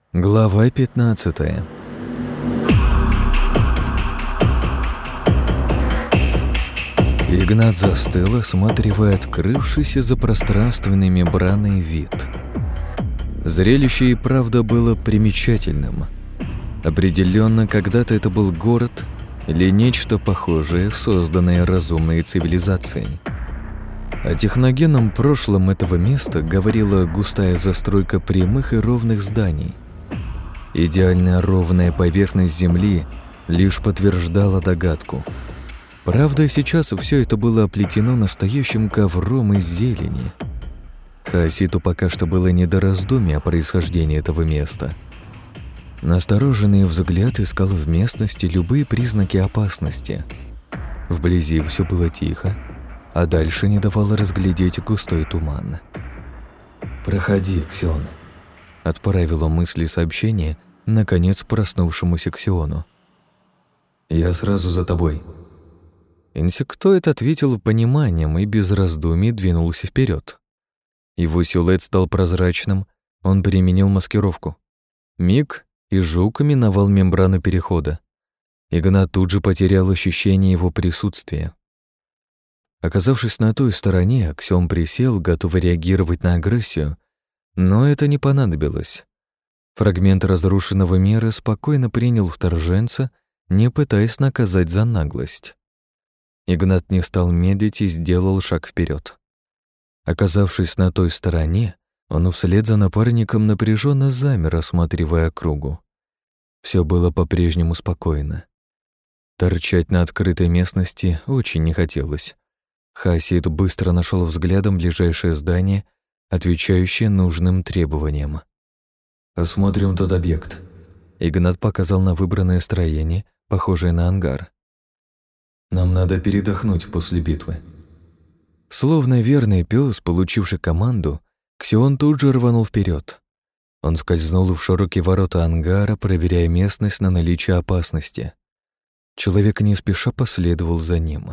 Глава 15. Игнат застыл, осматривая открывшийся за пространственной мембраной вид. Зрелище и правда было примечательным. Определенно, когда-то это был город или нечто похожее, созданное разумной цивилизацией. О техногенном прошлом этого места говорила густая застройка прямых и ровных зданий. Идеально ровная поверхность Земли лишь подтверждала догадку. Правда, сейчас все это было оплетено настоящим ковром из зелени. Хаоситу пока что было не до раздумий о происхождении этого места. Настороженный взгляд искал в местности любые признаки опасности. Вблизи все было тихо, а дальше не давало разглядеть густой туман. «Проходи, Ксион», — отправило мысли сообщение, наконец проснувшемуся Ксиону. «Я сразу за тобой». Инсектоид ответил пониманием и без раздумий двинулся вперед. Его силуэт стал прозрачным, он применил маскировку. Миг, и жук миновал мембрану перехода. Игнат тут же потерял ощущение его присутствия. Оказавшись на той стороне, Ксион присел, готовый реагировать на агрессию, но это не понадобилось. Фрагмент разрушенного мира спокойно принял вторженца, не пытаясь наказать за наглость. Игнат не стал медлить и сделал шаг вперед. Оказавшись на той стороне, он вслед за напарником напряженно замер, осматривая округу. Все было по-прежнему спокойно. Торчать на открытой местности очень не хотелось. Хаосит быстро нашел взглядом ближайшее здание, отвечающее нужным требованиям. «Осмотрим тот объект». Игнат показал на выбранное строение, похожее на ангар. «Нам надо передохнуть после битвы». Словно верный пес, получивший команду, Ксион тут же рванул вперед. Он скользнул в широкие ворота ангара, проверяя местность на наличие опасности. Человек не спеша последовал за ним.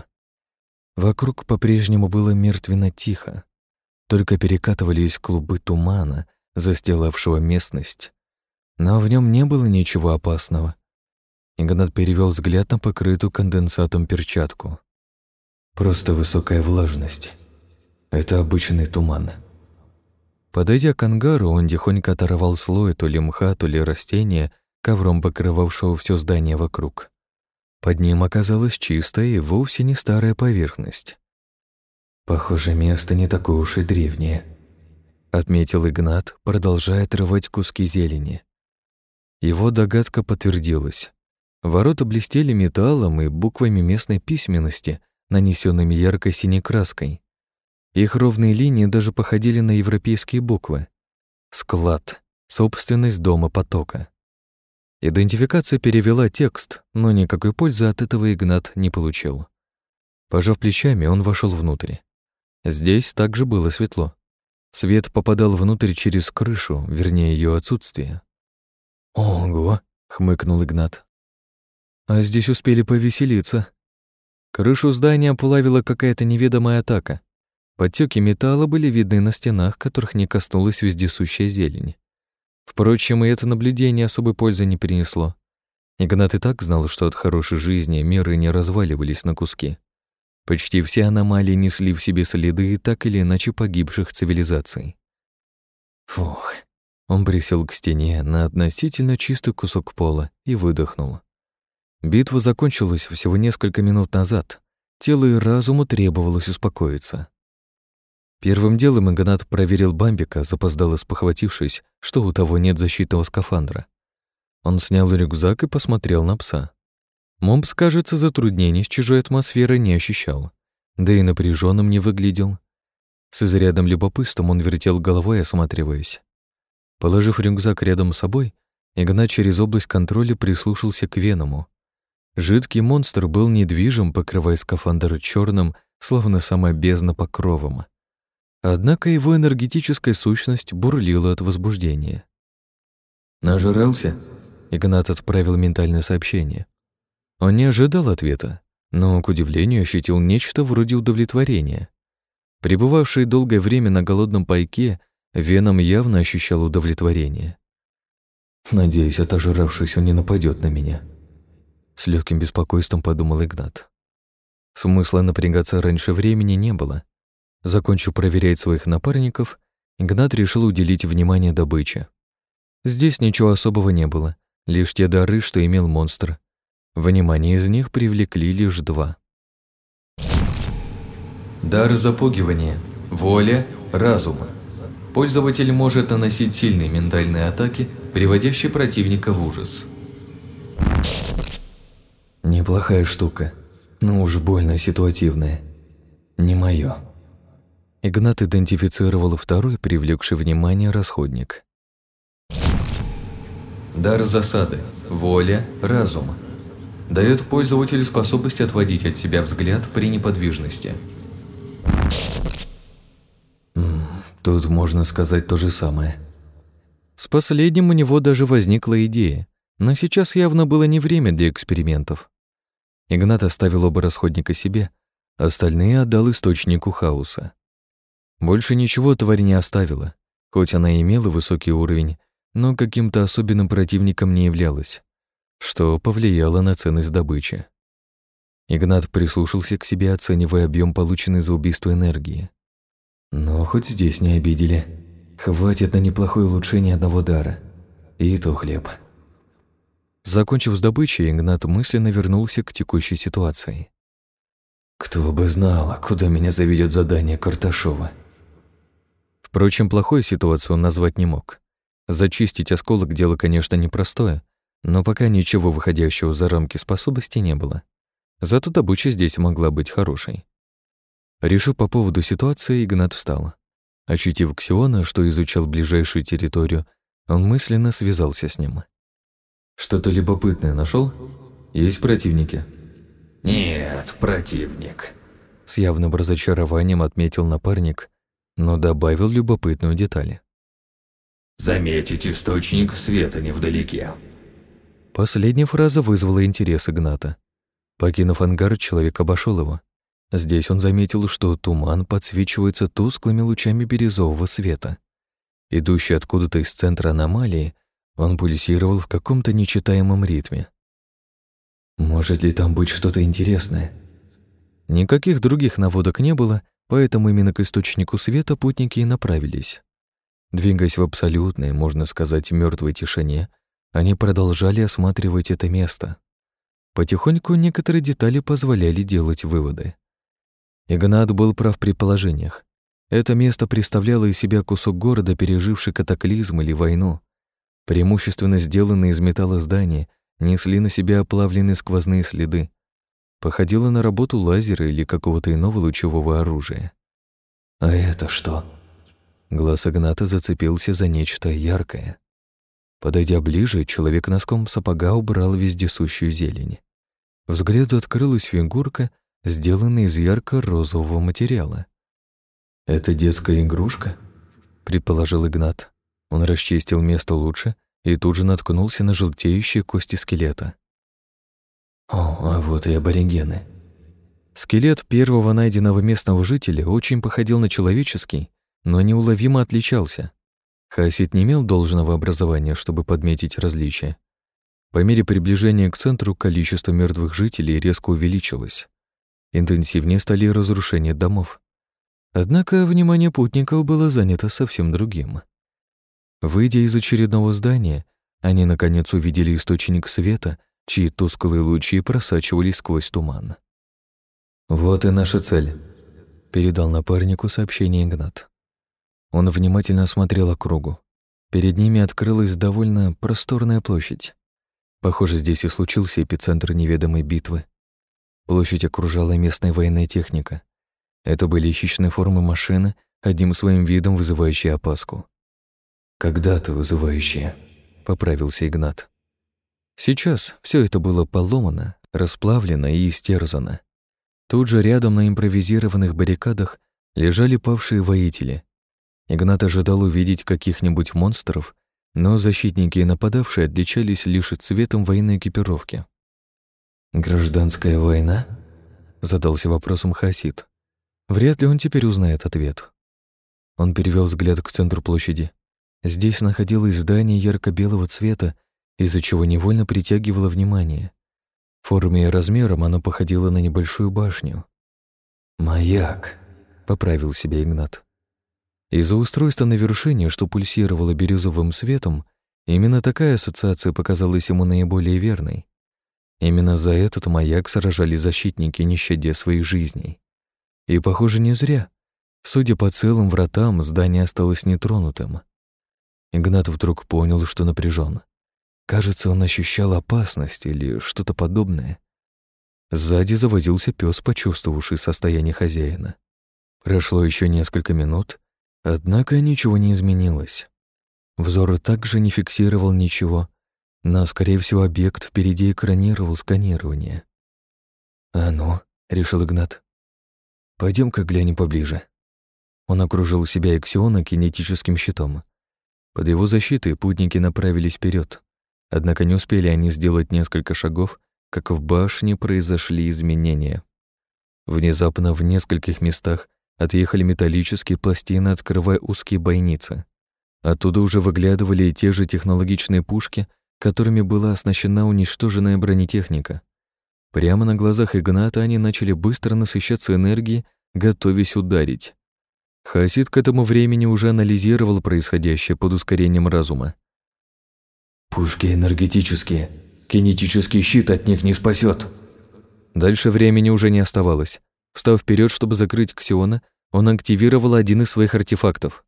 Вокруг по-прежнему было мертвенно тихо. Только перекатывались клубы тумана, застилавшего местность. Но в нем не было ничего опасного. Игнат перевел взгляд на покрытую конденсатом перчатку. Просто высокая влажность. Это обычный туман. Подойдя к ангару, он тихонько оторвал слой то ли мха, то ли растения, ковром покрывавшего все здание вокруг. Под ним оказалась чистая и вовсе не старая поверхность. «Похоже, место не такое уж и древнее», — отметил Игнат, продолжая отрывать куски зелени. Его догадка подтвердилась. Ворота блестели металлом и буквами местной письменности, нанесенными яркой синей краской. Их ровные линии даже походили на европейские буквы. «Склад. Собственность дома потока». Идентификация перевела текст, но никакой пользы от этого Игнат не получил. Пожав плечами, он вошел внутрь. Здесь также было светло. Свет попадал внутрь через крышу, вернее, ее отсутствие. «Ого!» — хмыкнул Игнат. «А здесь успели повеселиться». Крышу здания оплавила какая-то неведомая атака. Подтёки металла были видны на стенах, которых не коснулась вездесущая зелень. Впрочем, и это наблюдение особой пользы не принесло. Игнат и так знал, что от хорошей жизни миры не разваливались на куски. Почти все аномалии несли в себе следы так или иначе погибших цивилизаций. Фух. Он присел к стене на относительно чистый кусок пола и выдохнул. Битва закончилась всего несколько минут назад. Телу и разуму требовалось успокоиться. Первым делом Игнат проверил Бамбика, запоздало спохватившись, что у того нет защитного скафандра. Он снял рюкзак и посмотрел на пса. Мопс, кажется, затруднений с чужой атмосферой не ощущал, да и напряженным не выглядел. С изрядным любопытством он вертел головой, осматриваясь. Положив рюкзак рядом с собой, Игнат через область контроля прислушался к Веному. Жидкий монстр был недвижим, покрывая скафандр черным, словно сама бездна покровом. Однако его энергетическая сущность бурлила от возбуждения. «Нажрался?» — Игнат отправил ментальное сообщение. Он не ожидал ответа, но, к удивлению, ощутил нечто вроде удовлетворения. Пребывавший долгое время на голодном пайке, Веном явно ощущал удовлетворение. Надеюсь, отожравшись, он не нападет на меня. С легким беспокойством подумал Игнат. Смысла напрягаться раньше времени не было. Закончив проверять своих напарников, Игнат решил уделить внимание добыче. Здесь ничего особого не было, лишь те дары, что имел монстр. Внимание из них привлекли лишь 2. Дар запугивания, воля, разум. Пользователь может наносить сильные ментальные атаки, приводящие противника в ужас. Неплохая штука, но уж больно ситуативная. Не моё. Игнат идентифицировал второй, привлекший внимание, расходник. Дар засады, воля, разум. Дает пользователю способность отводить от себя взгляд при неподвижности. Тут можно сказать то же самое. С последним у него даже возникла идея, но сейчас явно было не время для экспериментов. Игнат оставил оба расходника себе, остальные отдал источнику хаоса. Больше ничего тварь не оставила, хоть она и имела высокий уровень, но каким-то особенным противником не являлась, что повлияло на ценность добычи. Игнат прислушался к себе, оценивая объем полученной за убийство энергии. Но хоть здесь не обидели. Хватит на неплохое улучшение одного дара. И то хлеб. Закончив с добычей, Игнат мысленно вернулся к текущей ситуации. Кто бы знал, куда меня заведет задание Карташова. Впрочем, плохой ситуацию он назвать не мог. Зачистить осколок — дело, конечно, непростое, но пока ничего выходящего за рамки способностей не было. Зато добыча здесь могла быть хорошей. Решив по поводу ситуации, Игнат встал. Ощутив Ксиона, что изучал ближайшую территорию, он мысленно связался с ним. «Что-то любопытное нашел? Есть противники?» «Нет, противник», — с явным разочарованием отметил напарник, но добавил любопытную деталь. «Заметить источник света невдалеке». Последняя фраза вызвала интерес Игната. Покинув ангар, человек обошел его. Здесь он заметил, что туман подсвечивается тусклыми лучами бирюзового света. Идущий откуда-то из центра аномалии, он пульсировал в каком-то нечитаемом ритме. Может ли там быть что-то интересное? Никаких других наводок не было, поэтому именно к источнику света путники и направились. Двигаясь в абсолютной, можно сказать, мертвой тишине, они продолжали осматривать это место. Потихоньку некоторые детали позволяли делать выводы. Игнат был прав при предположениях. Это место представляло из себя кусок города, переживший катаклизм или войну. Преимущественно сделанные из металла здания несли на себя оплавленные сквозные следы. Походило на работу лазера или какого-то иного лучевого оружия. «А это что?» Глаз Игната зацепился за нечто яркое. Подойдя ближе, человек носком сапога убрал вездесущую зелень. Взгляду открылась фигурка, сделанная из ярко-розового материала. «Это детская игрушка?» — предположил Игнат. Он расчистил место лучше и тут же наткнулся на желтеющие кости скелета. О, а вот и аборигены. Скелет первого найденного местного жителя очень походил на человеческий, но неуловимо отличался. Хаосит не имел должного образования, чтобы подметить различия. По мере приближения к центру количество мертвых жителей резко увеличилось. Интенсивнее стали разрушения домов. Однако внимание путников было занято совсем другим. Выйдя из очередного здания, они наконец увидели источник света, чьи тусклые лучи просачивались сквозь туман. «Вот и наша цель», — передал напарнику сообщение Игнат. Он внимательно осмотрел округу. Перед ними открылась довольно просторная площадь. Похоже, здесь и случился эпицентр неведомой битвы. Площадь окружала местная военная техника. Это были хищные формы машины, одним своим видом вызывающие опаску. «Когда-то вызывающие», — поправился Игнат. Сейчас все это было поломано, расплавлено и истерзано. Тут же рядом на импровизированных баррикадах лежали павшие воители. Игнат ожидал увидеть каких-нибудь монстров, но защитники и нападавшие отличались лишь цветом военной экипировки. «Гражданская война?» — задался вопросом Хасид. Вряд ли он теперь узнает ответ. Он перевел взгляд к центру площади. Здесь находилось здание ярко-белого цвета из-за чего невольно притягивало внимание. Формой и размером оно походило на небольшую башню. «Маяк», — поправил себя Игнат. Из-за устройства на вершине, что пульсировало бирюзовым светом, именно такая ассоциация показалась ему наиболее верной. Именно за этот маяк сражались защитники, не щадя своих жизней. И, похоже, не зря. Судя по целым вратам, здание осталось нетронутым. Игнат вдруг понял, что напряжен. Кажется, он ощущал опасность или что-то подобное. Сзади завозился пес, почувствовавший состояние хозяина. Прошло еще несколько минут, однако ничего не изменилось. Взор также не фиксировал ничего, но, скорее всего, объект впереди экранировал сканирование. «А ну», — решил Игнат, — «пойдем-ка глянем поближе». Он окружил себя Иксиона кинетическим щитом. Под его защитой путники направились вперед. Однако не успели они сделать несколько шагов, как в башне произошли изменения. Внезапно в нескольких местах отъехали металлические пластины, открывая узкие бойницы. Оттуда уже выглядывали и те же технологичные пушки, которыми была оснащена уничтоженная бронетехника. Прямо на глазах Игната они начали быстро насыщаться энергией, готовясь ударить. Хаосид к этому времени уже анализировал происходящее под ускорением разума. «Пушки энергетические. Кинетический щит от них не спасет. Дальше времени уже не оставалось. Встав вперед, чтобы закрыть Ксиона, он активировал один из своих артефактов.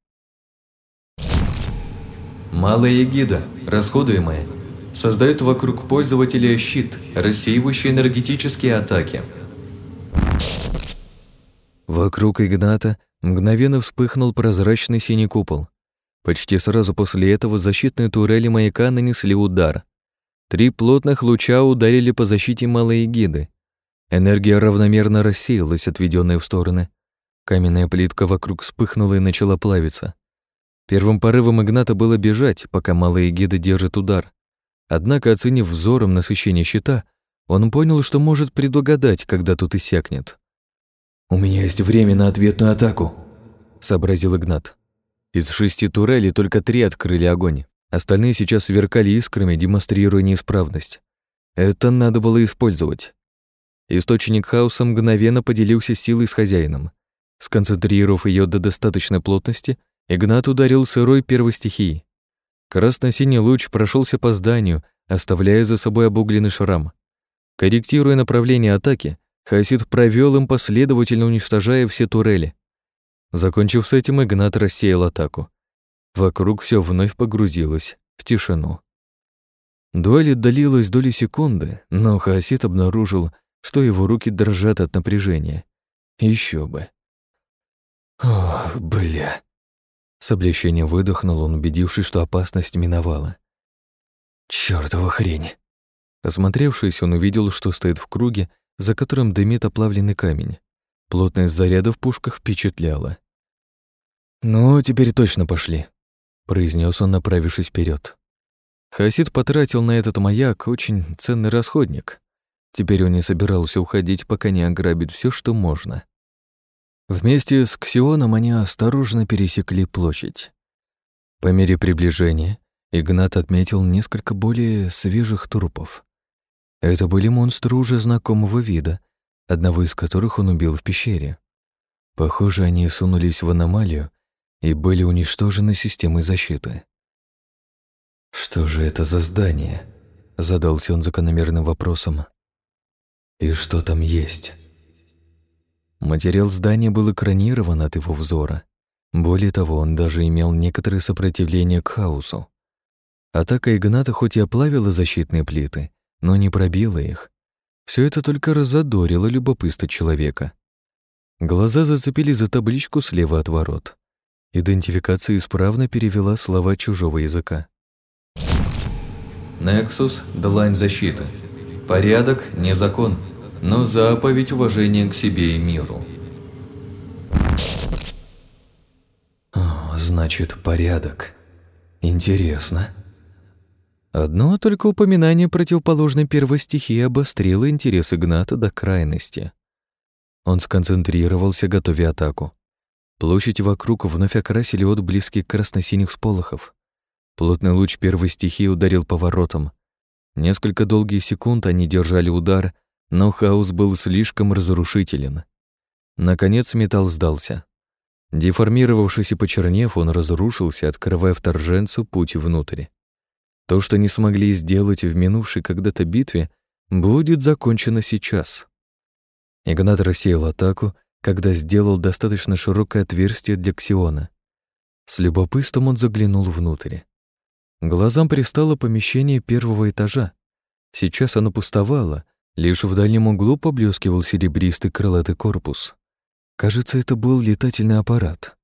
Малая эгида, расходуемая, создает вокруг пользователя щит, рассеивающий энергетические атаки. Вокруг Игната мгновенно вспыхнул прозрачный синий купол. Почти сразу после этого защитные турели маяка нанесли удар. 3 плотных луча ударили по защите малой эгиды. Энергия равномерно рассеялась, отведенная в стороны. Каменная плитка вокруг вспыхнула и начала плавиться. Первым порывом Игната было бежать, пока малая эгида держит удар. Однако, оценив взором насыщение щита, он понял, что может предугадать, когда тут иссякнет. «У меня есть время на ответную атаку», — сообразил Игнат. Из 6 турелей только 3 открыли огонь. Остальные сейчас сверкали искрами, демонстрируя неисправность. Это надо было использовать. Источник хаоса мгновенно поделился силой с хозяином. Сконцентрировав ее до достаточной плотности, Игнат ударил сырой первой стихией. Красно-синий луч прошелся по зданию, оставляя за собой обугленный шрам. Корректируя направление атаки, хаосид провел им, последовательно уничтожая все турели. Закончив с этим, Игнат рассеял атаку. Вокруг все вновь погрузилось в тишину. Дуэль длилась доли секунды, но хаосид обнаружил, что его руки дрожат от напряжения. Еще бы. «Ох, бля!» С облегчением выдохнул он, убедившись, что опасность миновала. «Чёртова хрень!» Осмотревшись, он увидел, что стоит в круге, за которым дымит оплавленный камень. Плотность заряда в пушках впечатляла. «Ну, теперь точно пошли», — произнес он, направившись вперед. Хаосид потратил на этот маяк очень ценный расходник. Теперь он не собирался уходить, пока не ограбит все, что можно. Вместе с Ксионом они осторожно пересекли площадь. По мере приближения Игнат отметил несколько более свежих трупов. Это были монстры уже знакомого вида, одного из которых он убил в пещере. Похоже, они сунулись в аномалию и были уничтожены системой защиты. «Что же это за здание?» — задался он закономерным вопросом. «И что там есть?» Материал здания был экранирован от его взора. Более того, он даже имел некоторое сопротивление к хаосу. Атака Игната хоть и оплавила защитные плиты, но не пробила их. Все это только разодорило любопытство человека. Глаза зацепились за табличку слева от ворот. Идентификация исправно перевела слова чужого языка. «Нексус — длань защиты. Порядок — не закон, но заповедь уважения к себе и миру». Значит, порядок. Интересно. Одно только упоминание противоположной первой стихии обострило интерес Игната до крайности. Он сконцентрировался, готовя атаку. Площадь вокруг вновь окрасили отблески красно-синих сполохов. Плотный луч первой стихии ударил по воротам. Несколько долгих секунд они держали удар, но хаос был слишком разрушителен. Наконец металл сдался. Деформировавшись и почернев, он разрушился, открывая вторженцу путь внутрь. То, что не смогли сделать в минувшей когда-то битве, будет закончено сейчас. Игнат рассеял атаку, когда сделал достаточно широкое отверстие для ксиона. С любопытством он заглянул внутрь. Глазам пристало помещение первого этажа. Сейчас оно пустовало, лишь в дальнем углу поблескивал серебристый крылатый корпус. Кажется, это был летательный аппарат.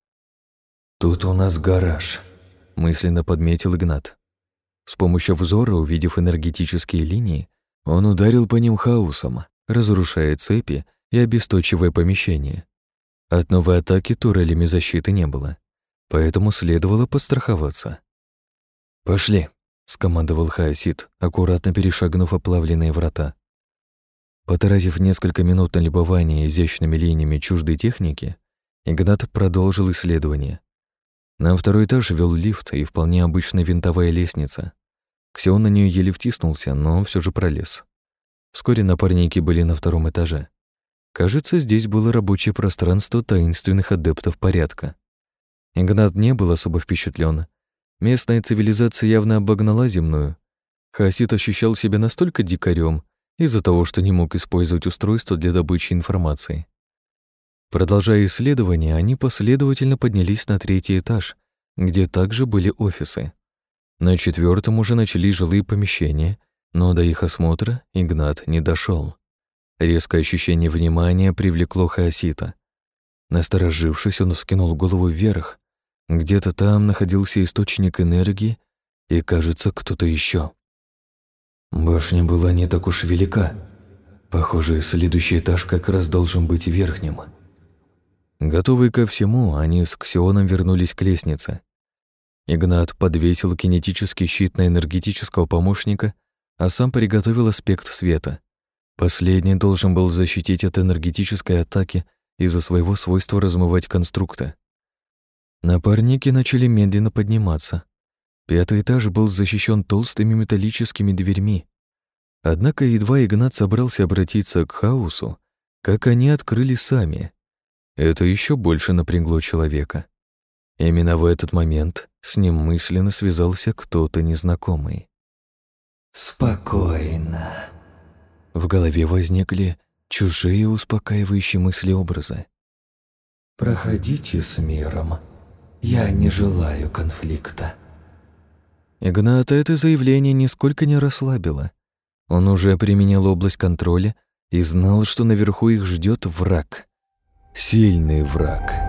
«Тут у нас гараж», — мысленно подметил Игнат. С помощью взора, увидев энергетические линии, он ударил по ним хаосом, разрушая цепи и обесточивая помещение. От новой атаки турелями защиты не было, поэтому следовало подстраховаться. «Пошли», — скомандовал Хаосид, аккуратно перешагнув оплавленные врата. Потратив несколько минут на любование изящными линиями чуждой техники, Игнат продолжил исследование. На второй этаж вел лифт и вполне обычная винтовая лестница. Ксион на нее еле втиснулся, но все же пролез. Вскоре напарники были на втором этаже. Кажется, здесь было рабочее пространство таинственных адептов порядка. Игнат не был особо впечатлен. Местная цивилизация явно обогнала земную. Хаосид ощущал себя настолько дикарем из-за того, что не мог использовать устройство для добычи информации. Продолжая исследование, они последовательно поднялись на третий этаж, где также были офисы. На четвертом уже начались жилые помещения, но до их осмотра Игнат не дошел. Резкое ощущение внимания привлекло Хаосита. Насторожившись, он вскинул голову вверх. Где-то там находился источник энергии и, кажется, кто-то еще. Башня была не так уж велика. Похоже, следующий этаж как раз должен быть верхним. Готовые ко всему, они с Ксионом вернулись к лестнице. Игнат подвесил кинетический щит на энергетического помощника, а сам приготовил аспект света. Последний должен был защитить от энергетической атаки из-за своего свойства размывать конструкта. Напарники начали медленно подниматься. Пятый этаж был защищен толстыми металлическими дверьми. Однако едва Игнат собрался обратиться к хаосу, как они открыли сами. Это еще больше напрягло человека. Именно в этот момент с ним мысленно связался кто-то незнакомый. «Спокойно». В голове возникли чужие успокаивающие мысли-образы. «Проходите с миром. Я не желаю конфликта». Игната это заявление нисколько не расслабило. Он уже применял область контроля и знал, что наверху их ждет враг. Сильный враг.